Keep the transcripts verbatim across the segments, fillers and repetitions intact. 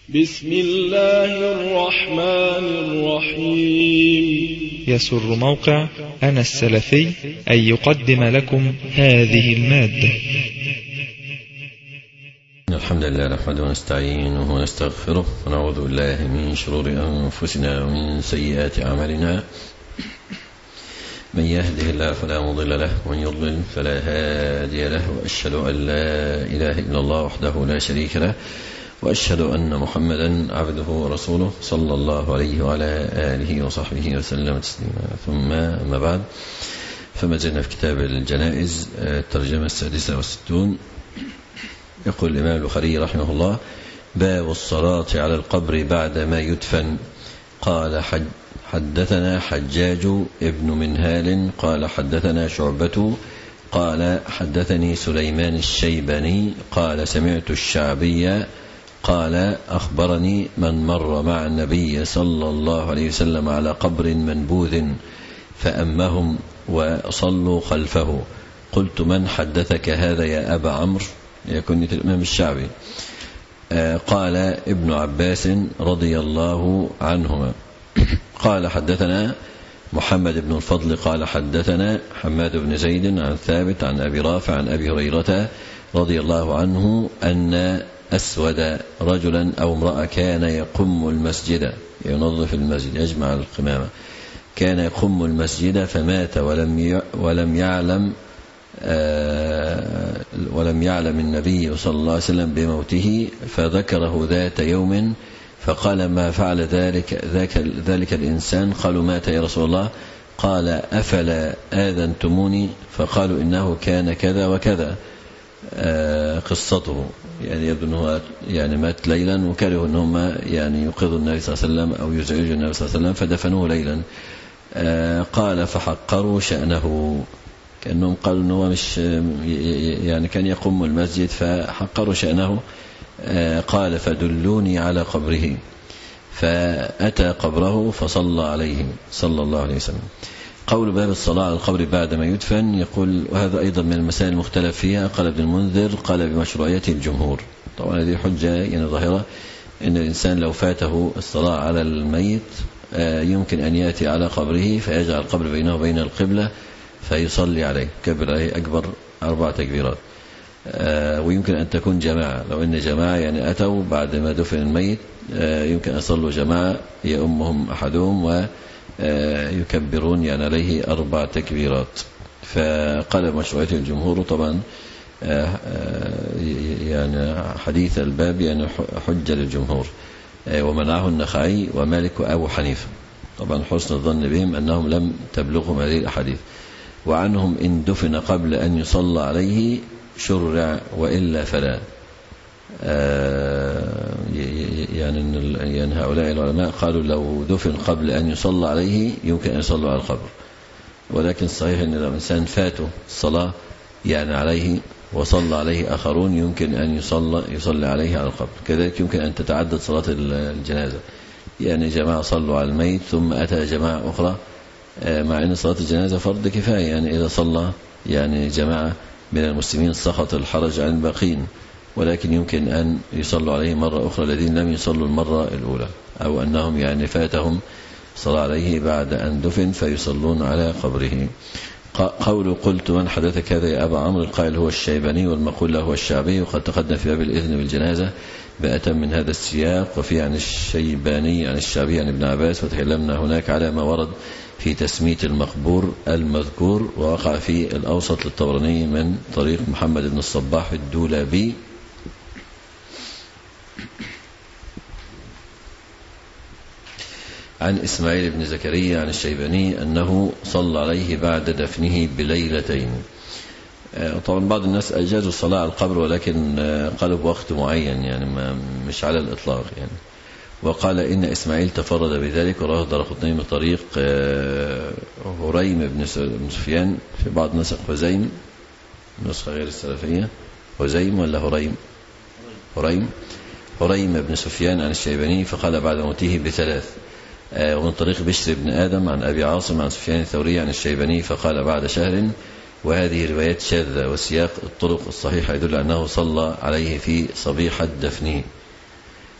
بسم الله الرحمن الرحيم. يسر موقع أنا السلفي أن يقدم لكم هذه المادة. الحمد لله نحمده ونستعينه ونستغفره ونعوذ بالله من شرور أنفسنا ومن سيئات أعمالنا. من يهده الله فلا مضل له ومن يضلل فلا هادي له، وأشهد أن لا إله إلا الله وحده لا شريك له، وأشهد أن محمدا عبده ورسوله صلى الله عليه وعلى آله وصحبه وسلم تسليما. ثم أما بعد، فما زلنا في كتاب الجنائز الترجمة السادسة والستون. يقول الإمام البخاري رحمه الله: باب الصلاة على القبر بعد ما يدفن. قال حج حدثنا حجاج ابن منهال قال حدثنا شعبة قال حدثني سليمان الشيباني قال سمعت الشعبي قال أخبرني من مر مع النبي صلى الله عليه وسلم على قبر منبوذ فأمهم وصلوا خلفه. قلت: من حدثك هذا يا أبا عمرو؟ يكون الإمام الشعبي. قال: ابن عباس رضي الله عنهما. قال: حدثنا محمد بن الفضل قال حدثنا حماد بن زيد عن ثابت عن أبي رافع عن أبي هريرة رضي الله عنه أن أسود رجلا أو امرأة كان يقم المسجد، ينظف المسجد، يجمع القمامة، كان يقم المسجد فمات ولم ولم يعلم ولم يعلم النبي صلى الله عليه وسلم بموته، فذكره ذات يوم فقال: ما فعل ذلك ذاك ذلك الإنسان؟ قالوا: مات يا رسول الله. قال: أفلا آذنتموني؟ فقالوا: إنه كان كذا وكذا. قصته يعني يبدو أنه يعني مات ليلا، وكرهوا أنهم يعني يوقظوا النبي صلى الله عليه وسلم أو يزعجوا النبي صلى الله عليه وسلم فدفنوه ليلا. قال: فحقروا شأنه، كأنهم قالوا أنه مش يعني كان يقوم المسجد فحقروا شأنه. قال: فدلوني على قبره، فأتى قبره فصلى عليه صلى الله عليه وسلم. قول باب الصلاة على القبر بعد ما يدفن. يقول: وهذا أيضا من المسائل المختلف فيها. قال ابن المنذر: قال بمشروعيته الجمهور. طبعا هذه حجة يعني ظاهرة، إن الإنسان لو فاته الصلاة على الميت يمكن أن يأتي على قبره فيجعل القبر بينه وبين القبلة فيصلي عليه، كبر عليه أكبر أربع تكبيرات. ويمكن أن تكون جماعة، لو أن جماعة يعني أتوا بعد ما دفن الميت يمكن أن يصلوا جماعة يأمهم أحدهم و يكبرون يعني عليه أربع تكبيرات. فقال مشروعية الجمهور. طبعا يعني حديث الباب يعني حجة للجمهور، ومنعه النخعي ومالك وأبو حنيفة. طبعا حسن الظن بهم أنهم لم تبلغهم هذه الأحاديث. وعنهم إن دفن قبل أن يصلى عليه شرع وإلا فلا. يعني يعني هؤلاء العلماء قالوا لو دفن قبل أن يصلى عليه يمكن أن يصلوا على القبر، ولكن صحيح أن لو إنسان فاته الصلاة يعني عليه وصلى عليه آخرون يمكن أن يصلى يصلي عليه على القبر. كذلك يمكن أن تتعدد صلاة الجنازة، يعني جماعة صلوا على الميت ثم أتى جماعة أخرى، مع أن صلاة الجنازة فرض كفاية، يعني إذا صلى يعني جماعة من المسلمين سقط الحرج عن الباقين، ولكن يمكن أن يصلوا عليه مرة أخرى الذين لم يصلوا المرة الأولى، أو أنهم يعني فاتهم صلاة عليه بعد أن دفن فيصلون على قبره. قول: قلت: من حدثك هذا يا أبا عمرو؟ القائل هو الشيباني، والمقول له هو الشعبي. وقد تقدم في باب الإذن بالجنازة بأتم من هذا السياق، وفي عن الشيباني عن الشعبي عن ابن عباس، وتكلمنا هناك على ما ورد في تسمية المقبور المذكور. ووقع في الأوسط للطبراني من طريق محمد بن الصباح الدولابي عن إسماعيل بن زكريا عن الشيباني أنه صلى عليه بعد دفنه بليلتين. طبعا بعض الناس أجازوا الصلاة على القبر، ولكن قالوا بوقت معين، يعني ما مش على الإطلاق يعني. وقال إن إسماعيل تفرد بذلك، وراه الدارقطني من طريق هريم بن سفيان، في بعض نسخ هزيم، نسخة غير السلفية هزيم ولا هريم هريم هريم بن سفيان عن الشيباني، فقال بعد موته بثلاث. ومن طريق بشر بن آدم عن أبي عاصم عن سفيان الثوري عن الشيباني فقال بعد شهر. وهذه روايات شاذة، وسياق الطرق الصحيحة يدل أنه صلى عليه في صبيحة دفنه.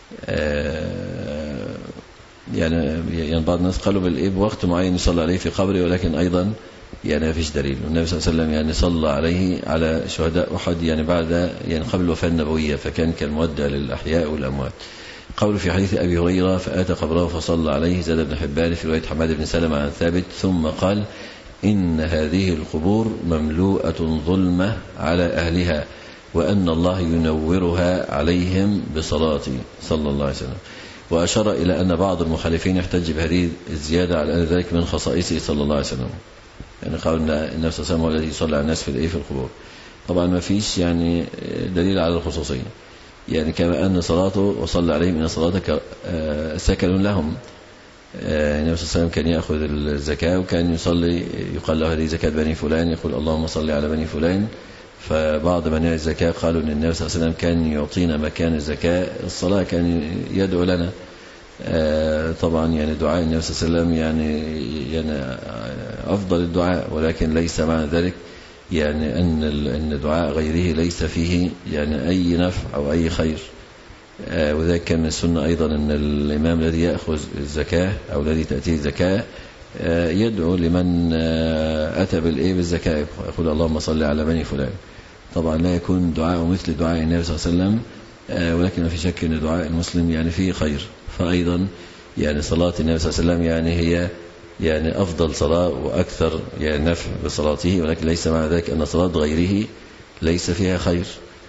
يعني يعني بعض الناس قالوا بالإيه بوقت معين يصلى عليه في قبره، ولكن أيضا يعني ما فيش دليل. النبي صلى الله عليه وسلم يعني صلى عليه على شهداء أحد يعني بعد يعني قبل الوفاة النبوية، فكان كالمودة للأحياء والأموات. قول في حديث أبي هريرة فآتى قبره فصلى عليه، زاد بن حبان في رواية حماد بن سلمة عن ثابت، ثم قال إن هذه القبور مملوءة ظلمة على أهلها، وأن الله ينورها عليهم بصلاته صلى الله عليه وسلم. وأشار إلى أن بعض المخالفين يحتج بهذه الزيادة على أن ذلك من خصائصه صلى الله عليه وسلم، يعني قال أن النبي صلى الله عليه وسلم هو الذي يصلي على الناس في في القبور. طبعا ما فيش يعني دليل على الخصوصية، يعني كما أن صلاته وصلى عليهم إن صلاتك سكن لهم. النبي صلى الله عليه وسلم كان يأخذ الزكاة وكان يصلي، يقال له هذه زكاة بني فلان، يقول اللهم صل على بني فلان. فبعض منع الزكاة قالوا أن النبي صلى الله عليه وسلم كان يعطينا مكان الزكاة الصلاة، كان يدعو لنا. طبعا يعني دعاء النبي صلى الله عليه وسلم يعني, يعني أفضل الدعاء، ولكن ليس معنى ذلك يعني أن أن دعاء غيره ليس فيه يعني أي نفع أو أي خير. وذلك كان من السنة أيضا أن الإمام الذي يأخذ الزكاة أو الذي تأتيه الزكاة يدعو لمن أتى بالإيه بالزكاة، يقول اللهم صل على بني فلان. طبعا لا يكون دعاء مثل دعاء النبي صلى الله عليه وسلم، ولكن ما في شك أن دعاء المسلم يعني فيه خير. فأيضا يعني صلاة النبي صلى الله عليه وسلم يعني هي يعني أفضل صلاة وأكثر يعني نفع بصلاته، ولكن ليس مع ذلك أن صلاة غيره ليس فيها خير.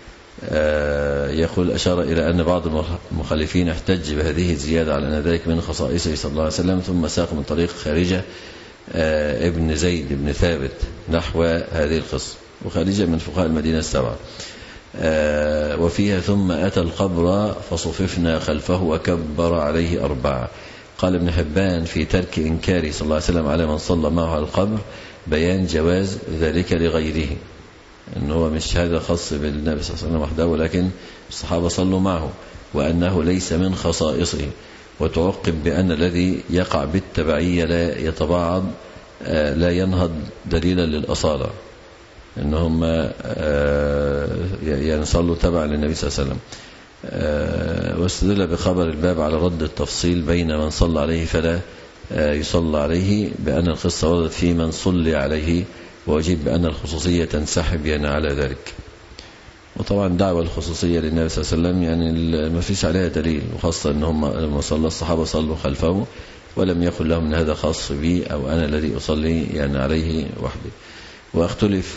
يقول أشار إلى أن بعض المخالفين احتج بهذه الزيادة على أن ذلك من خصائصه صلى الله عليه وسلم، ثم ساق من طريق خارجة ابن زيد بن ثابت نحو هذه القصة، وخارجة من فقهاء المدينة السبعة. وفيها ثم أتى القبر فصففنا خلفه وكبر عليه أربعة. قال ابن حبان في ترك إنكاره صلى الله عليه وسلم على من صلى معه على القبر بيان جواز ذلك لغيره، أنه هو مش هذا خاص بالنبي صلى الله عليه وسلم وحده، ولكن الصحابة صلوا معه، وأنه ليس من خصائصه. وتعقب بأن الذي يقع بالتبعية لا يتباعض لا ينهض دليلا للأصالة، أنهم يعني صلوا تبع للنبي صلى الله عليه وسلم. واستدل بخبر الباب على رد التفصيل بين من صلى عليه فلا يصلى عليه، بأن القصة وردت في من صلي عليه، وأجيب بأن الخصوصية تنسحب يعني على ذلك. وطبعا دعوة الخصوصية للنبي صلى الله عليه وسلم يعني ما فيش عليها دليل، وخاصة أنهم لما صلى الصحابة صلوا خلفه ولم يقل لهم أن هذا خاص بي أو أنا الذي أصلي يعني عليه وحدي. واختلف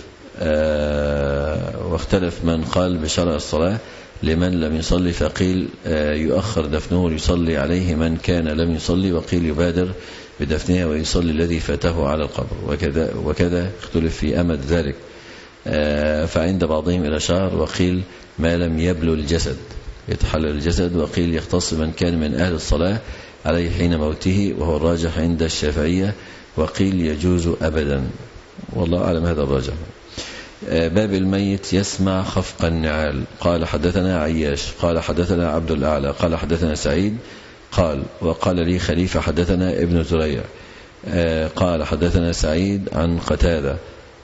آه واختلف من قال بشرع الصلاة لمن لم يصلي، فقيل آه يؤخر دفنه ليصلي عليه من كان لم يصلي، وقيل يبادر بدفنها ويصلي الذي فاته على القبر. وكذا, وكذا اختلف في أمد ذلك، آه فعند بعضهم إلى شهر، وقيل ما لم يبلو الجسد يتحلل الجسد، وقيل يختص من كان من أهل الصلاة عليه حين موته، وهو الراجح عند الشافعية، وقيل يجوز أبدا، والله أعلم هذا الراجح. باب الميت يسمع خفق النعال. قال حدثنا عياش قال حدثنا عبد الأعلى قال حدثنا سعيد قال وقال لي خليفة حدثنا ابن زريع قال حدثنا سعيد عن قتادة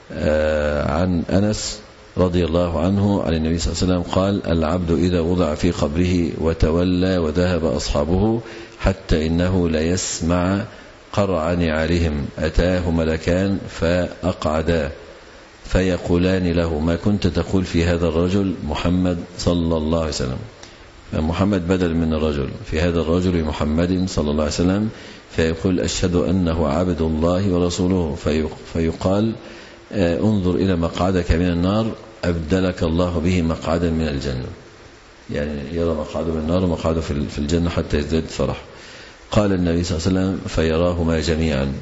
عن أنس رضي الله عنه عن النبي صلى الله عليه وسلم قال العبد إذا وضع في قبره وتولى وذهب أصحابه حتى إنه لا يسمع قرع نعالهم أتاه ملكان فأقعدا فيقولان له ما كنت تقول في هذا الرجل محمد صلى الله عليه وسلم. محمد بدل من الرجل، في هذا الرجل محمد صلى الله عليه وسلم، فيقول أشهد أنه عبد الله ورسوله، فيقال انظر إلى مقعدك من النار أبدلك الله به مقعدا من الجنة، يعني يرى مقعده من النار ومقعده في الجنة حتى يزداد فرح. قال النبي صلى الله عليه وسلم فيراهما جميعا.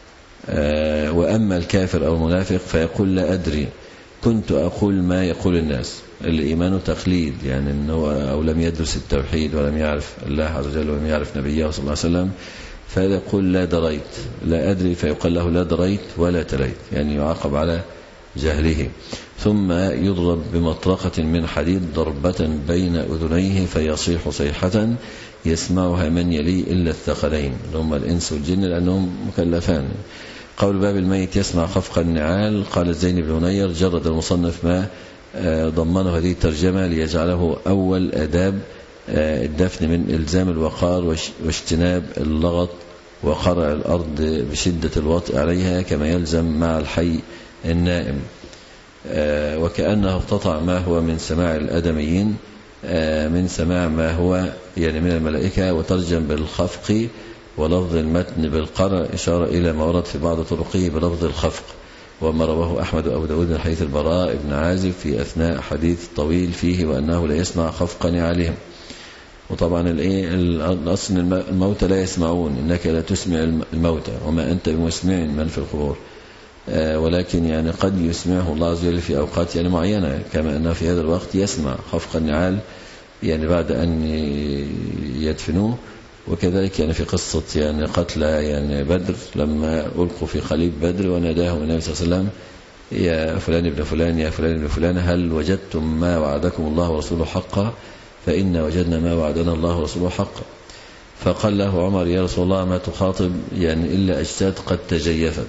وأما الكافر أو المنافق فيقول لا أدري كنت أقول ما يقول الناس. الإيمان تقليد، يعني أنه أو لم يدرس التوحيد ولم يعرف الله عز وجل ولم يعرف نبيه صلى الله عليه وسلم، فهذا يقول لا دريت لا أدري، فيقال له لا دريت ولا تليت، يعني يعاقب على جهله. ثم يضرب بمطرقة من حديد ضربة بين أذنيه فيصيح صيحة يسمعها من يلي إلا الثقلين اللي هم الإنس والجن لأنهم مكلفان. قول باب الميت يسمع خفق النعال. قال الزين بن نير جرد المصنف ما ضمنه هذه الترجمة ليجعله أول آداب الدفن من إلزام الوقار واجتناب اللغط وقرع الأرض بشدة الوطء عليها كما يلزم مع الحي النائم، وكأنه اقتطع ما هو من سماع الأدميين من سماع ما هو يعني من الملائكة، وترجم بالخفق ولفظ المتن بالقرع إشارة إلى ما ورد في بعض طرقه بلفظ الخفق، وما رواه أحمد وأبو داود من حديث البراء بن عازب في أثناء حديث طويل فيه وأنه لا يسمع خفق نعالهم. وطبعا الأصل الموتى لا يسمعون، إنك لا تسمع الموتى وما أنت بمسمع من في القبور، ولكن يعني قد يسمعه الله عز وجل في أوقات يعني معينة، كما أنه في هذا الوقت يسمع خفق النعال يعني بعد أن يدفنوه. وكذلك يعني في قصة يعني قتلى يعني بدر لما ألقوا في خليب بدر وناداهم النبي صلى الله عليه وسلم يا فلان ابن فلان يا فلان ابن فلان هل وجدتم ما وعدكم الله ورسوله حقا؟ فإن وجدنا ما وعدنا الله ورسوله حقا. فقال له عمر يا رسول الله ما تخاطب يعني إلا أجساد قد تجيفت.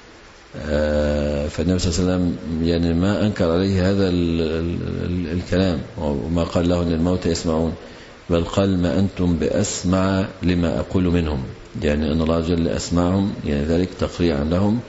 فالنبي صلى الله عليه وسلم يعني ما أنكر عليه هذا ال ال ال الكلام، وما قال له أن الموت يسمعون، بل قال ما أنتم بأسمع لما أقول منهم، يعني أن الله عز وجل أسمعهم يعني ذلك تقريعا لهم.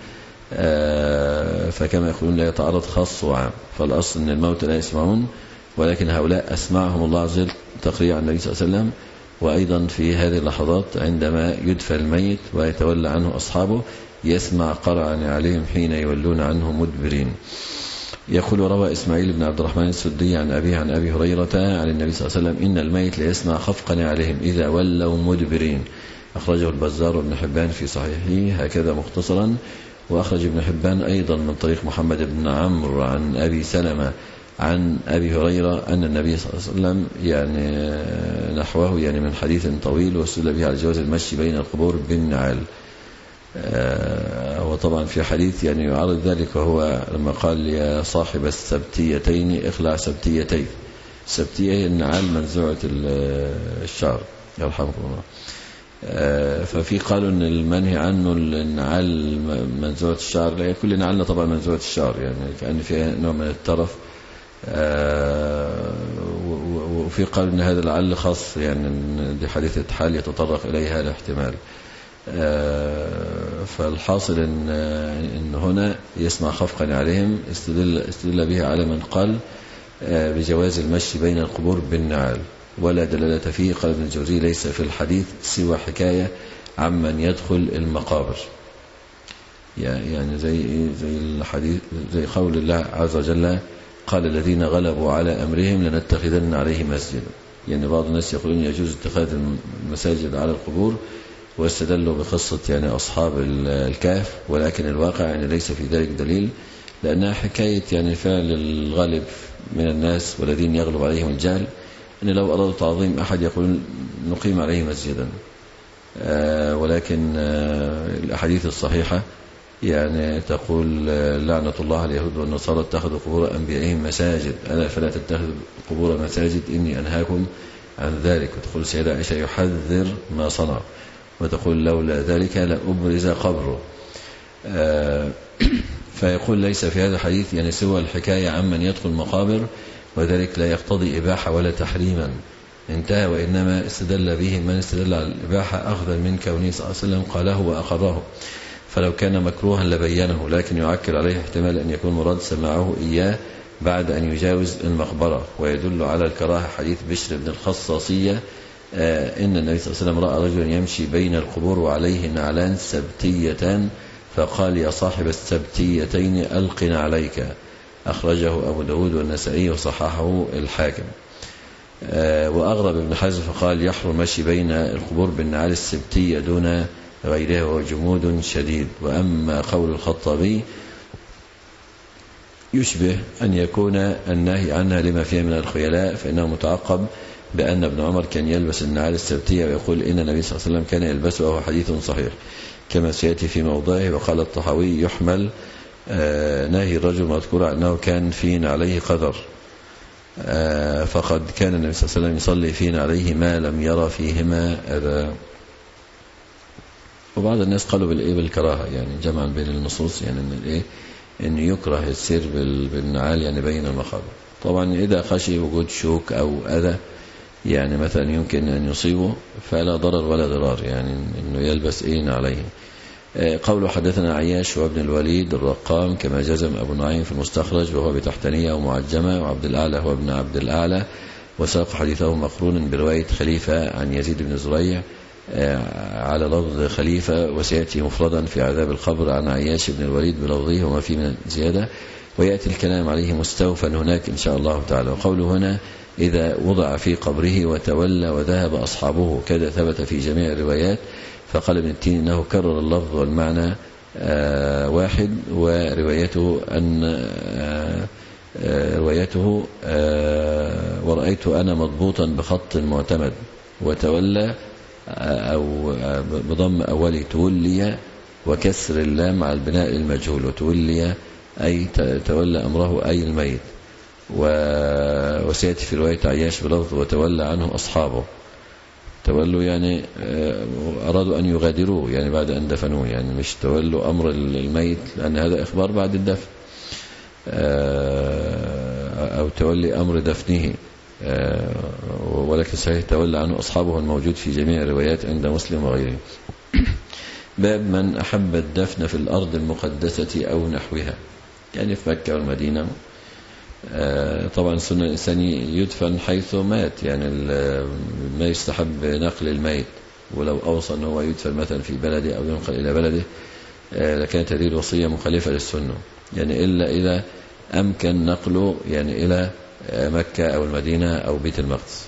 فكما يقولون لا يتعارض خاص وعام، فالأصل أن الموت لا يسمعون، ولكن هؤلاء أسمعهم الله عز وجل تقريعا النبي صلى الله عليه وسلم. وأيضا في هذه اللحظات عندما يدفن الميت ويتولى عنه أصحابه يسمع قرعا عليهم حين يولون عنه مدبرين. يقول روى إسماعيل بن عبد الرحمن السدي عن أبيه عن أبي هريرة عن النبي صلى الله عليه وسلم إن الميت ليسمع خفقا عليهم إذا ولوا مدبرين. أخرجه البزار وابن حبان في صحيحه هكذا مختصرا. وأخرج ابن حبان أيضا من طريق محمد بن عمرو عن أبي سلمة عن أبي هريرة أن النبي صلى الله عليه وسلم يعني نحوه يعني من حديث طويل واستدل به على جواز المشي بين القبور بالنعال. وطبعا في حديث يعني يعارض ذلك، وهو لما قال يا صاحب السبتيتين اخلع سبتيتين. السبتية هي النعال منزوعة الشعر يرحمكم الله. ففي قالوا ان المنهي عنه النعال منزوعة الشعر، لا كل نعالنا طبعا منزوعة الشعر يعني كأن فيها نوع من الترف. وفي قالوا ان هذا العل خاص يعني دي حادثة حال يتطرق اليها الاحتمال. فالحاصل إن, إن هنا يسمع خفقا عليهم استدل, استدل به على من قال بجواز المشي بين القبور بالنعال، ولا دلالة فيه. قال ابن الجوزي ليس في الحديث سوى حكاية عمن يدخل المقابر، يعني زي زي الحديث زي قول الله عز وجل قال الذين غلبوا على أمرهم لنتخذن عليه مسجدا. يعني بعض الناس يقولون يجوز اتخاذ المساجد على القبور، واستدلوا بقصة يعني أصحاب الكهف، ولكن الواقع يعني ليس في ذلك دليل، لأنها حكاية يعني فعل الغالب من الناس والذين يغلب عليهم الجهل، أن لو أرادوا تعظيم أحد يقول نقيم عليه مسجدا. آه ولكن آه الأحاديث الصحيحة يعني تقول آه لعنة الله على اليهود والنصارى اتخذوا قبور أنبيائهم مساجد، ألا فلا تتخذوا قبور مساجد إني أنهاكم عن ذلك. وتقول سيدة عائشة يحذر ما صنع، وتقول لولا ذلك لأبرز قبره. آه فيقول ليس في هذا الحديث يعني سوى الحكاية عمن يدخل مقابر، وذلك لا يقتضي إباحة ولا تحريما انتهى، وإنما استدل به من استدل على الإباحة أخذا من كونه صلى الله عليه وسلم قاله وأقره، فلو كان مكروها لبينه، لكن يعكر عليه احتمال أن يكون مراد سماعه إياه بعد أن يجاوز المقبرة. ويدل على الكراهة حديث بشر بن الخصاصية آه إن النبي صلى الله عليه وسلم رأى رجلا يمشي بين القبور وعليه نعلان سبتيتان فقال يا صاحب السبتيتين ألقن عليك. أخرجه أبو داود والنسائي وصححه الحاكم. آه وأغرب ابن حزم فقال يحرم مشي بين القبور بالنعال السبتية دون غيرها وجمود شديد. وأما قول الخطابي يشبه أن يكون النهي عنها لما فيها من الخيلاء، فإنه متعقب بأن ابن عمر كان يلبس النعال السبتية، ويقول إن النبي صلى الله عليه وسلم كان يلبسه، وهو حديث صحيح كما سيأتي في موضعه. وقال الطحاوي يحمل آه نهي الرجل مذكور أنه كان فين عليه قدر، آه فقد كان النبي صلى الله عليه وسلم يصلي فين عليه ما لم يرى فيهما أذى. وبعض الناس قالوا بالإيه بالكراهة، يعني جمعا بين النصوص، يعني إن الإيه إن يكره السير بالنعال يعني بين المقابر. طبعا إذا خشي وجود شوك أو أذى يعني مثلا يمكن أن يصيبه فلا ضرر ولا ضرار، يعني أنه يلبس إيه عليه. قوله حدثنا عياش وابن الوليد الرقام كما جزم أبو نعيم في المستخرج وهو بتحتانية ومعجمة، وعبد الأعلى هو ابن عبد الأعلى، وساق حديثه مقرونا برواية خليفة عن يزيد بن زريع على لفظ خليفة، وسيأتي مفردا في عذاب القبر عن عياش بن الوليد بلفظه وما فيه من زيادة، ويأتي الكلام عليه مستوفا هناك إن شاء الله تعالى. وقوله هنا إذا وضع في قبره وتولى وذهب أصحابه كذا ثبت في جميع الروايات. فقال ابن التين إنه كرر اللفظ والمعنى آه واحد، وروايته أن آه آه روايته آه ورأيت أنا مضبوطا بخط معتمد، وتولى آه أو آه بضم أولي تولي وكسر اللام على البناء المجهول، وتولي أي تولى أمره أي الميت. وسيأتي في رواية عياش بلفظ وتولى عنه أصحابه، تولوا يعني أرادوا أن يغادروه يعني بعد أن دفنوه، يعني مش تولوا أمر الميت لأن هذا إخبار بعد الدفن، أو تولي أمر دفنه، ولكن صحيح تولى عنه أصحابه الموجود في جميع الروايات عند مسلم وغيره. باب من أحب الدفن في الأرض المقدسة أو نحوها، يعني في مكة والمدينة. طبعا السنة الإنسان يدفن حيث مات، يعني ما يستحب نقل الميت، ولو أوصى أنه يدفن مثلا في بلده أو ينقل إلى بلده لكانت هذه الوصية مخالفة للسنة، يعني إلا إذا أمكن نقله يعني إلى مكة أو المدينة أو بيت المقدس.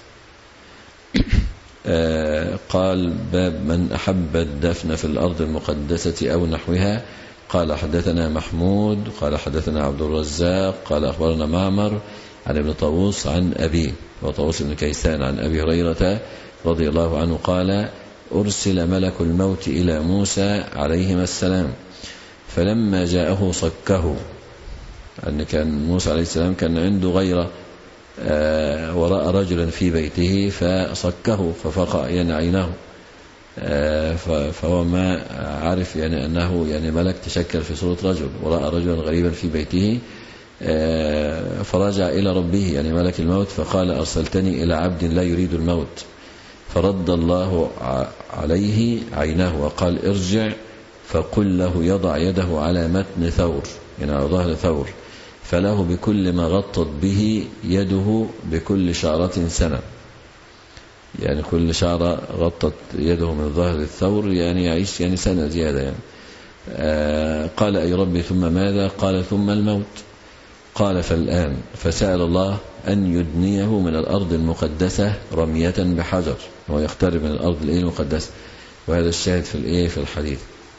قال باب من أحب الدفن في الأرض المقدسة أو نحوها. قال حدثنا محمود قال حدثنا عبد الرزاق قال أخبرنا معمر عن ابن طاووس عن أبيه وطاووس بن كيسان عن أبي هريرة رضي الله عنه قال أرسل ملك الموت إلى موسى عليهما السلام، فلما جاءه صكه، أن كان موسى عليه السلام كان عنده غيرة ورأى رجلا في بيته فصكه ففقأ يعني عينه، فهو ما عارف يعني أنه يعني ملك تشكل في صورة رجل، ورأى رجلا غريبا في بيته فرجع إلى ربه يعني ملك الموت فقال أرسلتني إلى عبد لا يريد الموت، فرد الله عليه عينه وقال ارجع فقل له يضع يده على متن ثور يعني على ظهر ثور، فله بكل ما غطت به يده بكل شعرة سنة، يعني كل شعرة غطت يده من ظهر الثور يعني يعيش يعني سنة زيادة يعني. آه قال أي ربي ثم ماذا؟ قال ثم الموت. قال فالآن، فسأل الله أن يدنيه من الأرض المقدسة رمية بحجر، هو يقترب من الأرض المقدسة، وهذا الشاهد في الإيه في الحديث.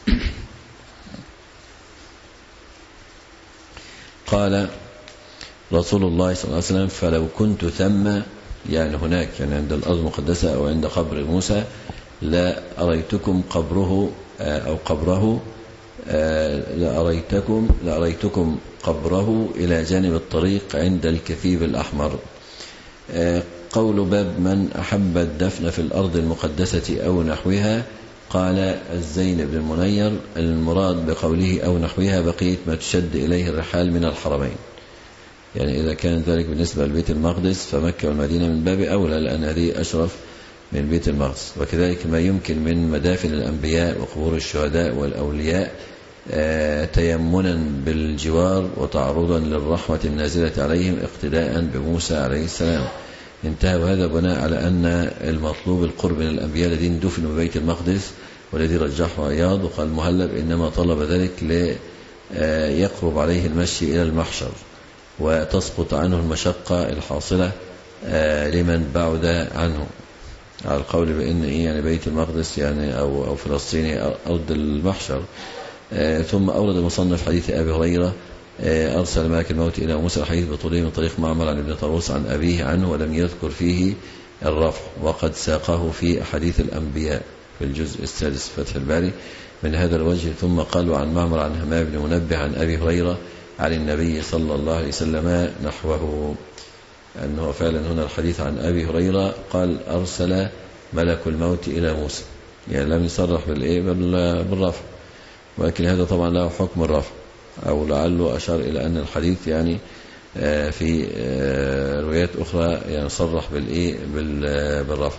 قال رسول الله صلى الله عليه وسلم فلو كنت ثم يعني هناك يعني عند الأرض المقدسة أو عند قبر موسى لا أريتكم قبره أو قبره لأريتكم لأريتكم قبره إلى جانب الطريق عند الكثيب الأحمر. قول باب من أحب الدفن في الأرض المقدسة أو نحوها. قال الزين بن المنير المراد بقوله أو نحوها بقية ما تشد إليه الرحال من الحرمين، يعني إذا كان ذلك بالنسبة لبيت المقدس فمكة والمدينة من باب أولى لأن هذه أشرف من بيت المقدس، وكذلك ما يمكن من مدافن الأنبياء وقبور الشهداء والأولياء آه تيمنا بالجوار وتعرضا للرحمة النازلة عليهم اقتداء بموسى عليه السلام. انتهى هذا بناء على أن المطلوب القرب من الأنبياء الذين دفنوا ببيت المقدس، والذي رجحه عياض وقال مهلب إنما طلب ذلك ليقرب عليه المشي إلى المحشر وتسقط عنه المشقة الحاصلة لمن بعد عنه، على القول بأن إيه يعني بيت المقدس يعني أو أو فلسطيني أرض المحشر. ثم أورد المصنف حديث أبي هريرة أرسل ملك الموت إلى موسى الحديث بطوله من طريق معمر عن ابن طاووس عن أبيه عنه ولم يذكر فيه الرفع، وقد ساقه في أحاديث الأنبياء في الجزء السادس فتح الباري من هذا الوجه. ثم قالوا عن معمر عن همام بن منبه عن أبي هريرة عن النبي صلى الله عليه وسلم نحوه، أنه فعلا هنا الحديث عن أبي هريرة قال أرسل ملك الموت إلى موسى، يعني لم يصرح بالإيه بالرفع، ولكن هذا طبعا له حكم الرفع، أو لعله أشار إلى أن الحديث يعني في روايات أخرى يعني صرح بالإيه بالرفع.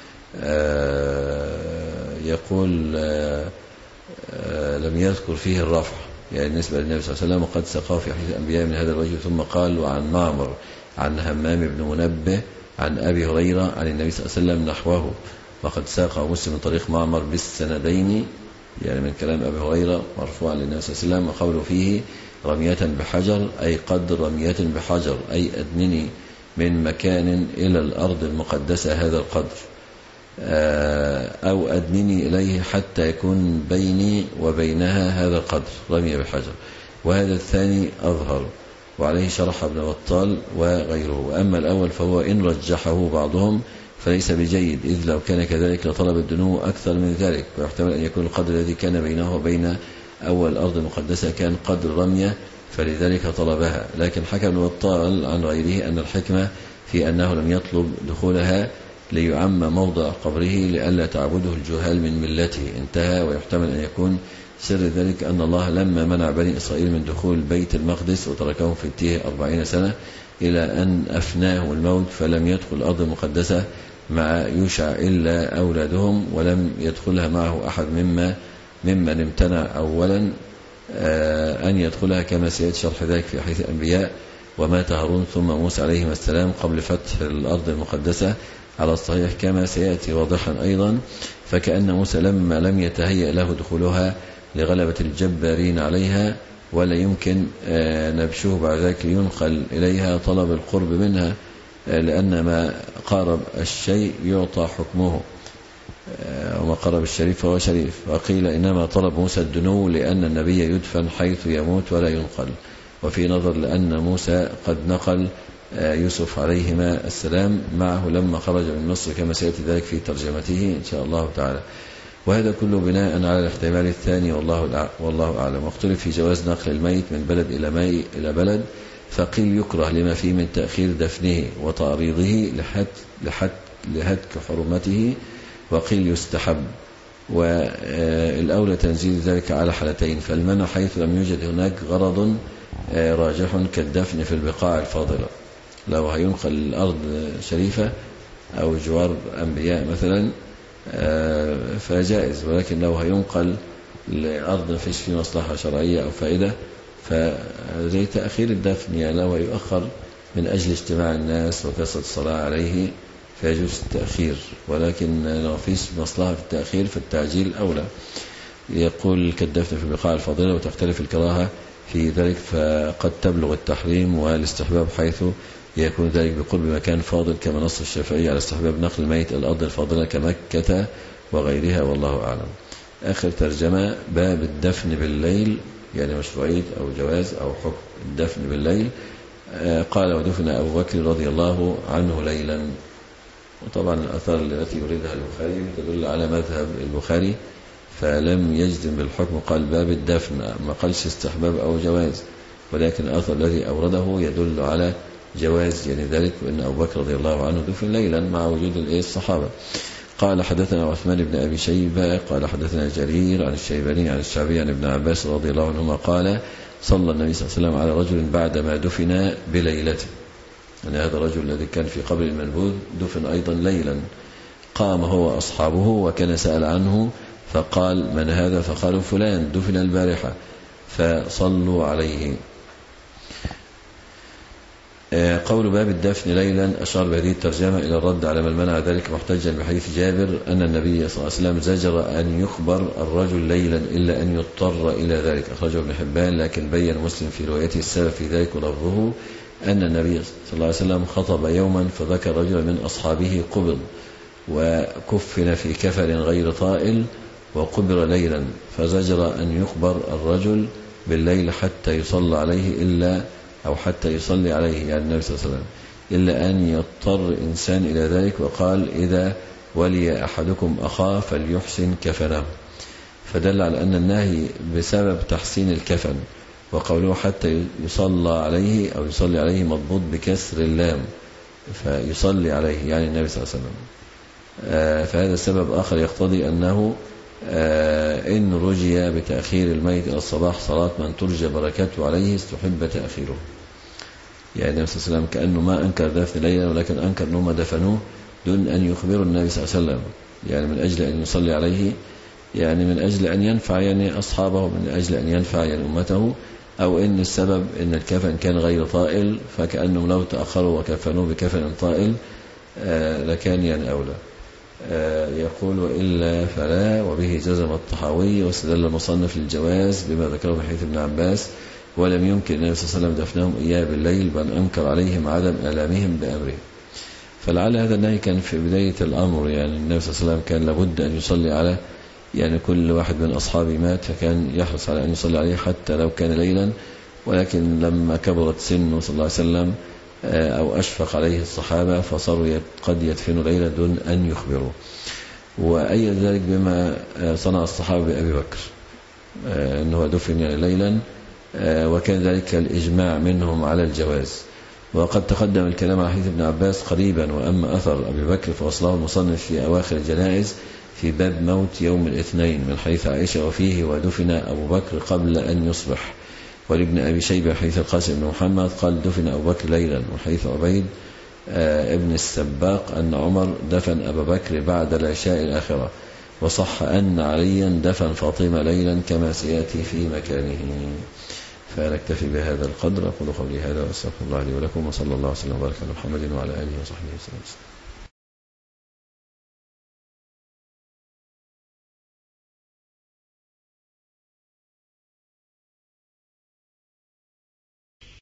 يقول لم يذكر فيه الرفع يعني بالنسبة للنبي صلى الله عليه وسلم، وقد سقاه في حديث الأنبياء من هذا الوجه. ثم قال: وعن معمر عن همام بن منبه عن أبي هريرة عن النبي صلى الله عليه وسلم نحوه، وقد ساقه مسلم من طريق معمر بالسندين يعني من كلام أبي هريرة مرفوعا للنبي صلى الله عليه وسلم. وقوله فيه رمية بحجر أي قدر رمية بحجر، أي أدنني من مكان إلى الأرض المقدسة هذا القدر، أو أدنني إليه حتى يكون بيني وبينها هذا القدر رمي بحجر. وهذا الثاني أظهر، وعليه شرح ابن بطال وغيره. وأما الأول فهو إن رجحه بعضهم فليس بجيد، إذ لو كان كذلك لطلب الدنو أكثر من ذلك، ويحتمل أن يكون القدر الذي كان بينه وبين أول الأرض المقدسة كان قدر رمية فلذلك طلبها. لكن حكى ابن بطال عن غيره أن الحكمة في أنه لم يطلب دخولها ليعم موضع قبره لئلا تعبده الجهال من ملته، انتهى. ويحتمل أن يكون سر ذلك أن الله لما منع بني إسرائيل من دخول بيت المقدس وتركهم في التيه أربعين سنة إلى أن أفناه الموت فلم يدخل الأرض المقدسة مع يوشع إلا أولادهم، ولم يدخلها معه أحد مما ممن امتنع أولا أن يدخلها، كما سيأتي شرح ذلك في حديث الأنبياء. ومات هارون ثم موسى عليهما السلام قبل فتح الأرض المقدسة على الصحيح كما سيأتي واضحا أيضا. فكأن موسى لما لم يتهيأ له دخولها لغلبة الجبارين عليها، ولا يمكن نبشه بعد ذلك ينقل إليها طلب القرب منها، لأن ما قارب الشيء يعطى حكمه، وما قرب الشريف فهو شريف. وقيل إنما طلب موسى الدنو لأن النبي يدفن حيث يموت ولا ينقل، وفي نظر لأن موسى قد نقل يوسف عليهما السلام معه لما خرج من مصر، كما سيأتي ذلك في ترجمته إن شاء الله تعالى. وهذا كله بناء على الاحتمال الثاني والله والله أعلم. واختلف في جواز نقل الميت من بلد إلى ماء إلى بلد، فقيل يكره لما فيه من تأخير دفنه وتعريضه لحد لحد لهتك حرمته، وقيل يستحب. والأولى تنزيل ذلك على حالتين، فالمنع حيث لم يوجد هناك غرض راجح كالدفن في البقاع الفاضلة، لو هينقل الأرض شريفة أو جوار أنبياء مثلا فجائز، ولكن لو هينقل لأرض فيش فيه مصلحة شرعية أو فائدة فزي تأخير الدفن، يعني لو يؤخر من أجل اجتماع الناس وكثرة الصلاة عليه فيجوز التأخير، ولكن لو فيش مصلحة في التأخير فالتعجيل أولى. يقول كالدفن في البقاع الفاضلة، وتختلف الكراهة في ذلك، فقد تبلغ التحريم والاستحباب حيث يكون ذلك بقرب مكان فاضل، كما نص الشافعي على استحباب نقل الميت الأرض الفاضلة كمكة وغيرها والله أعلم. آخر ترجمة باب الدفن بالليل، يعني مشروعية أو جواز أو حكم الدفن بالليل. قال: ودفن أبو بكر رضي الله عنه ليلا. وطبعا الأثار التي يريدها البخاري تدل على مذهب البخاري، فلم يجزم بالحكم، قال باب الدفن، ما قالش استحباب أو جواز، ولكن الأثر الذي أورده يدل على جواز يعني ذلك، وأن أبو بكر رضي الله عنه دفن ليلا مع وجود الصحابة. قال: حدثنا عثمان بن أبي شيبة قال حدثنا جرير عن الشيباني عن الشعبي عن ابن عباس رضي الله عنهما قال: صلى النبي صلى الله عليه وسلم على رجل بعدما دفن بليلته، يعني هذا الرجل الذي كان في قبر المنبوذ دفن أيضا ليلا. قام هو وأصحابه وكان سأل عنه فقال: من هذا؟ فقالوا: فلان دفن البارحة، فصلوا عليه. قول باب الدفن ليلا أشار بهذه الترجمة إلى الرد على من منع ذلك، محتجا بحديث جابر أن النبي صلى الله عليه وسلم زجر أن يخبر الرجل ليلا إلا أن يضطر إلى ذلك، أخرجه ابن حبان، لكن بين مسلم في روايته السبب في ذلك ولفظه أن النبي صلى الله عليه وسلم خطب يوما فذكر رجلا من أصحابه قبض وكفن في كفن غير طائل وقبر ليلا، فزجر أن يخبر الرجل بالليل حتى يصلى عليه إلا أو حتى يصلي عليه يعني النبي صلى الله عليه وسلم إلا أن يضطر إنسان إلى ذلك، وقال: إذا ولي أحدكم أخاه فليحسن كفنه، فدل على أن النهي بسبب تحسين الكفن. وقوله حتى يصلى عليه أو يصلي عليه مضبوط بكسر اللام، فيصلي عليه يعني النبي صلى الله عليه وسلم. آه فهذا سبب آخر يقتضي أنه آه إن رجي بتأخير الميت إلى الصباح صلاة من ترجى بركته عليه استحب تأخيره. يعني النبي صلى الله عليه وسلم كأنه ما أنكر دفن ليلة، ولكن أنكر أنهم دفنوه دون أن يخبروا النبي صلى الله عليه وسلم، يعني من أجل أن يصلي عليه، يعني من أجل أن ينفع يعني أصحابه، من أجل أن ينفع يعني أمته، أو إن السبب إن الكفن كان غير طائل، فكأنهم لو تأخروا وكفنوه بكفن طائل آه لكان يعني أولى. آه يقول وإلا فلا، وبه جزم الطحاوي، واستدل المصنف للجواز بما ذكره في حديث ابن عباس، ولم يمكن النبي صلى الله عليه وسلم دفنهم إياه بالليل، بل أنكر عليهم عدم آلامهم بأمره. فلعل هذا النهي كان في بداية الأمر، يعني النبي صلى الله عليه وسلم كان لابد أن يصلي على يعني كل واحد من أصحابه مات، فكان يحرص على أن يصلي عليه حتى لو كان ليلا، ولكن لما كبرت سنه صلى الله عليه وسلم أو أشفق عليه الصحابة فصاروا قد يدفنوا ليلا دون أن يخبروا. وأي ذلك بما صنع الصحابة بأبي بكر أنه دفن يعني ليلا، وكان ذلك الإجماع منهم على الجواز. وقد تقدم الكلام على حديث ابن عباس قريبا، وأما أثر أبي بكر فأصله المصنف في أواخر الجنائز في باب موت يوم الاثنين من حديث عائشة، وفيه ودفن أبو بكر قبل أن يصبح. ولابن أبي شيبة حديث القاسم بن محمد قال دفن أبو بكر ليلا، وحديث عبيد ابن السباق أن عمر دفن أبا بكر بعد العشاء الآخرة. وصح أن عليا دفن فاطمة ليلا كما سيأتي في مكانه. فنكتفي بهذا القدر. أقول قولي هذا وأستغفر الله لي ولكم، وصلى الله وسلم وبارك على محمد وعلى آله وصحبه وسلم.